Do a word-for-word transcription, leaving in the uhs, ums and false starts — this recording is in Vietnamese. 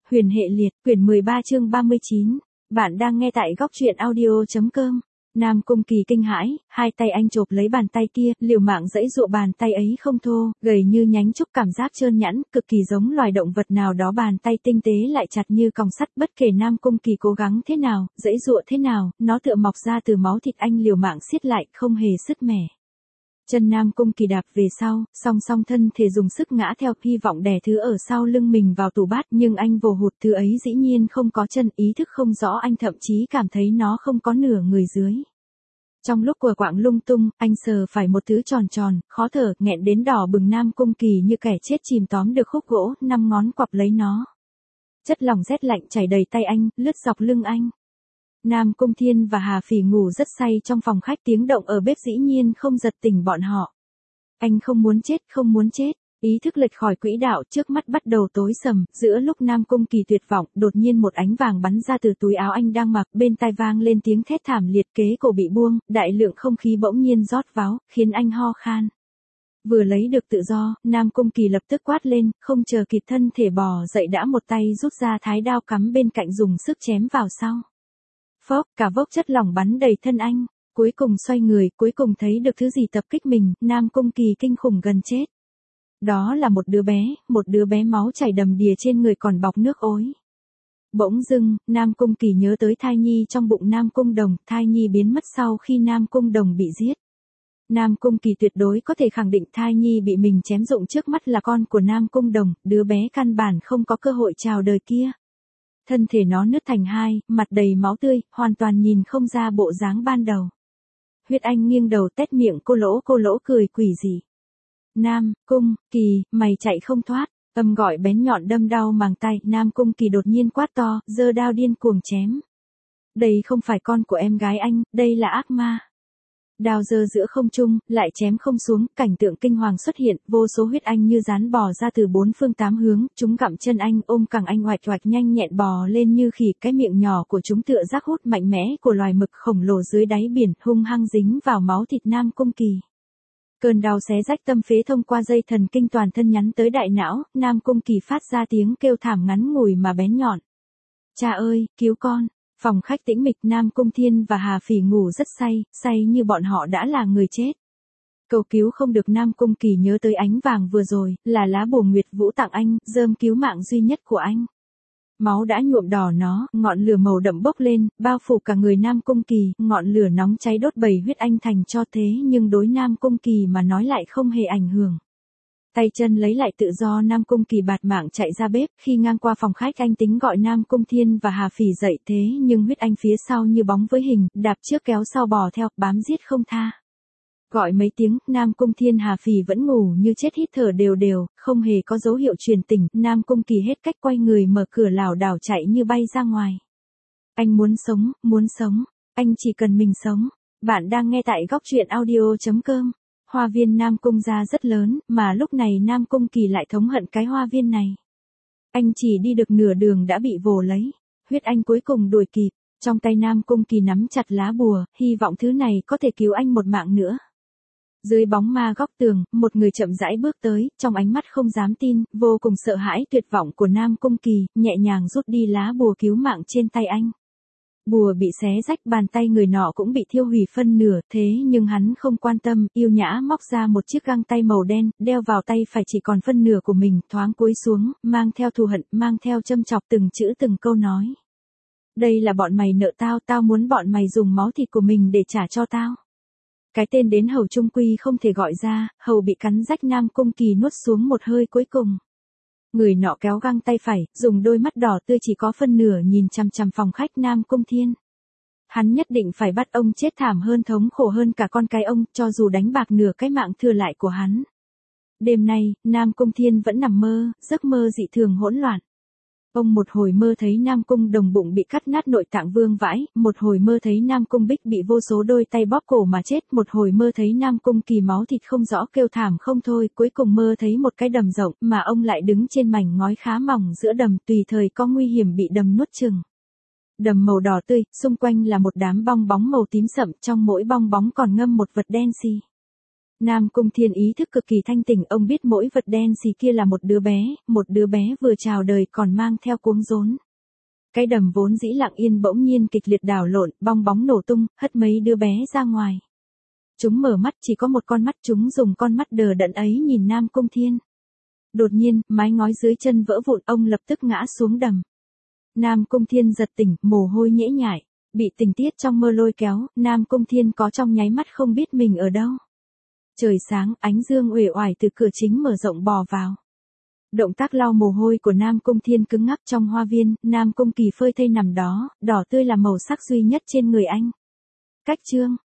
Huyền hệ liệt, quyển mười ba chương ba mươi chín. Bạn đang nghe tại góc truyện audio.com. Nam Cung Kỳ kinh hãi, hai tay anh chộp lấy bàn tay kia, liều mạng giãy giụa bàn tay ấy không thô, gầy như nhánh trúc, cảm giác trơn nhẵn, cực kỳ giống loài động vật nào đó, bàn tay tinh tế lại chặt như còng sắt. Bất kể Nam Cung Kỳ cố gắng thế nào, giãy giụa thế nào, nó tựa mọc ra từ máu thịt, anh liều mạng siết lại, không hề sứt mẻ. Chân Nam Cung Kỳ đạp về sau, song song thân thể dùng sức ngã theo, hy vọng đè thứ ở sau lưng mình vào tủ bát, nhưng anh vồ hụt thứ ấy dĩ nhiên không có chân, ý thức không rõ, anh thậm chí cảm thấy nó không có nửa người dưới. Trong lúc quờ quạng lung tung, anh sờ phải một thứ tròn tròn, khó thở, nghẹn đến đỏ bừng. Nam Cung Kỳ như kẻ chết chìm tóm được khúc gỗ, năm ngón quặp lấy nó. Chất lỏng rét lạnh chảy đầy tay anh, lướt dọc lưng anh. Nam Cung Thiên và Hà Phỉ ngủ rất say trong phòng khách, tiếng động ở bếp dĩ nhiên không giật tỉnh bọn họ. Anh không muốn chết, không muốn chết. Ý thức lệch khỏi quỹ đạo, trước mắt bắt đầu tối sầm, giữa lúc Nam Cung Kỳ tuyệt vọng, đột nhiên một ánh vàng bắn ra từ túi áo anh đang mặc, bên tai vang lên tiếng thét thảm liệt, kế cổ bị buông, đại lượng không khí bỗng nhiên rót vào, khiến anh ho khan. Vừa lấy được tự do, Nam Cung Kỳ lập tức quát lên, không chờ kịp thân thể bò dậy đã một tay rút ra thái đao cắm bên cạnh, dùng sức chém vào sau. Phốc, cả vốc chất lỏng bắn đầy thân anh, cuối cùng xoay người, cuối cùng thấy được thứ gì tập kích mình, Nam Cung Kỳ kinh khủng gần chết. Đó là một đứa bé, một đứa bé máu chảy đầm đìa trên người còn bọc nước ối. Bỗng dưng, Nam Cung Kỳ nhớ tới thai nhi trong bụng Nam Cung Đồng, thai nhi biến mất sau khi Nam Cung Đồng bị giết. Nam Cung Kỳ tuyệt đối có thể khẳng định thai nhi bị mình chém dụng trước mắt là con của Nam Cung Đồng, đứa bé căn bản không có cơ hội chào đời kia. Thân thể nó nứt thành hai, mặt đầy máu tươi, hoàn toàn nhìn không ra bộ dáng ban đầu. Huyết Anh nghiêng đầu tét miệng cô lỗ cô lỗ cười quỷ dị. Nam Cung Kỳ, mày chạy không thoát, âm gọi bén nhọn đâm đau màng tay, Nam Cung Kỳ đột nhiên quát to, giơ đao điên cuồng chém. Đây không phải con của em gái anh, đây là ác ma. Đao giơ giữa không trung, lại chém không xuống, cảnh tượng kinh hoàng xuất hiện, vô số huyết anh như rán bò ra từ bốn phương tám hướng, chúng gặm chân anh, ôm cẳng anh oạch oạch nhanh nhẹn bò lên như khỉ, cái miệng nhỏ của chúng tựa rác hút mạnh mẽ của loài mực khổng lồ dưới đáy biển, hung hăng dính vào máu thịt Nam Cung Kỳ. Cơn đau xé rách tâm phế thông qua dây thần kinh toàn thân nhắn tới đại não, Nam Cung Kỳ phát ra tiếng kêu thảm ngắn ngủi mà bén nhọn. Cha ơi, cứu con! Phòng khách tĩnh mịch, Nam Cung Thiên và Hà Phỉ ngủ rất say, say như bọn họ đã là người chết. Cầu cứu không được, Nam Cung Kỳ nhớ tới ánh vàng vừa rồi, là lá bùa Nguyệt Vũ tặng anh, rơm cứu mạng duy nhất của anh. Máu đã nhuộm đỏ nó, ngọn lửa màu đậm bốc lên, bao phủ cả người Nam Cung Kỳ, ngọn lửa nóng cháy đốt bầy huyết anh thành tro, thế nhưng đối Nam Cung Kỳ mà nói lại không hề ảnh hưởng. Tay chân lấy lại tự do, Nam Cung Kỳ bạt mạng chạy ra bếp, khi ngang qua phòng khách anh tính gọi Nam Cung Thiên và Hà Phỉ dậy, thế nhưng huyết anh phía sau như bóng với hình, đạp trước kéo sau bò theo, bám giết không tha. Gọi mấy tiếng, Nam Cung Thiên Hà Phỉ vẫn ngủ như chết, hít thở đều đều, không hề có dấu hiệu truyền tỉnh, Nam Cung Kỳ hết cách quay người mở cửa lảo đảo chạy như bay ra ngoài. Anh muốn sống, muốn sống, anh chỉ cần mình sống. Bạn đang nghe tại góc truyện audio.com. Hoa viên Nam Cung gia rất lớn, mà lúc này Nam Cung Kỳ lại thống hận cái hoa viên này. Anh chỉ đi được nửa đường đã bị vồ lấy, huyết anh cuối cùng đuổi kịp, trong tay Nam Cung Kỳ nắm chặt lá bùa, hy vọng thứ này có thể cứu anh một mạng nữa. Dưới bóng ma góc tường, một người chậm rãi bước tới, trong ánh mắt không dám tin, vô cùng sợ hãi tuyệt vọng của Nam Cung Kỳ, nhẹ nhàng rút đi lá bùa cứu mạng trên tay anh. Bùa bị xé rách, bàn tay người nọ cũng bị thiêu hủy phân nửa, thế nhưng hắn không quan tâm, yêu nhã móc ra một chiếc găng tay màu đen, đeo vào tay phải chỉ còn phân nửa của mình, thoáng cúi xuống, mang theo thù hận, mang theo châm chọc từng chữ từng câu nói. Đây là bọn mày nợ tao, tao muốn bọn mày dùng máu thịt của mình để trả cho tao. Cái tên đến hầu trung quy không thể gọi ra, hầu bị cắn rách, Nam Cung Kỳ nuốt xuống một hơi cuối cùng. Người nọ kéo găng tay phải, dùng đôi mắt đỏ tươi chỉ có phân nửa nhìn chằm chằm phòng khách Nam Cung Thiên. Hắn nhất định phải bắt ông chết thảm hơn, thống khổ hơn cả con cái ông, cho dù đánh bạc nửa cái mạng thừa lại của hắn. Đêm nay, Nam Cung Thiên vẫn nằm mơ, giấc mơ dị thường hỗn loạn. Ông một hồi mơ thấy Nam Cung Đồng bụng bị cắt nát nội tạng vương vãi, một hồi mơ thấy Nam Cung Bích bị vô số đôi tay bóp cổ mà chết, một hồi mơ thấy Nam Cung Kỳ máu thịt không rõ kêu thảm không thôi, cuối cùng mơ thấy một cái đầm rộng, mà ông lại đứng trên mảnh ngói khá mỏng giữa đầm, tùy thời có nguy hiểm bị đầm nuốt chừng. Đầm màu đỏ tươi, xung quanh là một đám bong bóng màu tím sậm, trong mỗi bong bóng còn ngâm một vật đen xì. Nam Cung Thiên ý thức cực kỳ thanh tỉnh, ông biết mỗi vật đen xì kia là một đứa bé, một đứa bé vừa chào đời còn mang theo cuống rốn. Cái đầm vốn dĩ lặng yên bỗng nhiên kịch liệt đảo lộn, bong bóng nổ tung, hất mấy đứa bé ra ngoài. Chúng mở mắt, chỉ có một con mắt, chúng dùng con mắt đờ đẫn ấy nhìn Nam Cung Thiên. Đột nhiên, mái ngói dưới chân vỡ vụn, ông lập tức ngã xuống đầm. Nam Cung Thiên giật tỉnh, mồ hôi nhễ nhại, bị tình tiết trong mơ lôi kéo, Nam Cung Thiên có trong nháy mắt không biết mình ở đâu. Trời sáng, ánh dương uể oải từ cửa chính mở rộng bò vào. Động tác lau mồ hôi của Nam Cung Thiên cứng ngắc. Trong hoa viên, Nam Cung Kỳ phơi thây nằm đó, đỏ tươi là màu sắc duy nhất trên người anh. Cách chương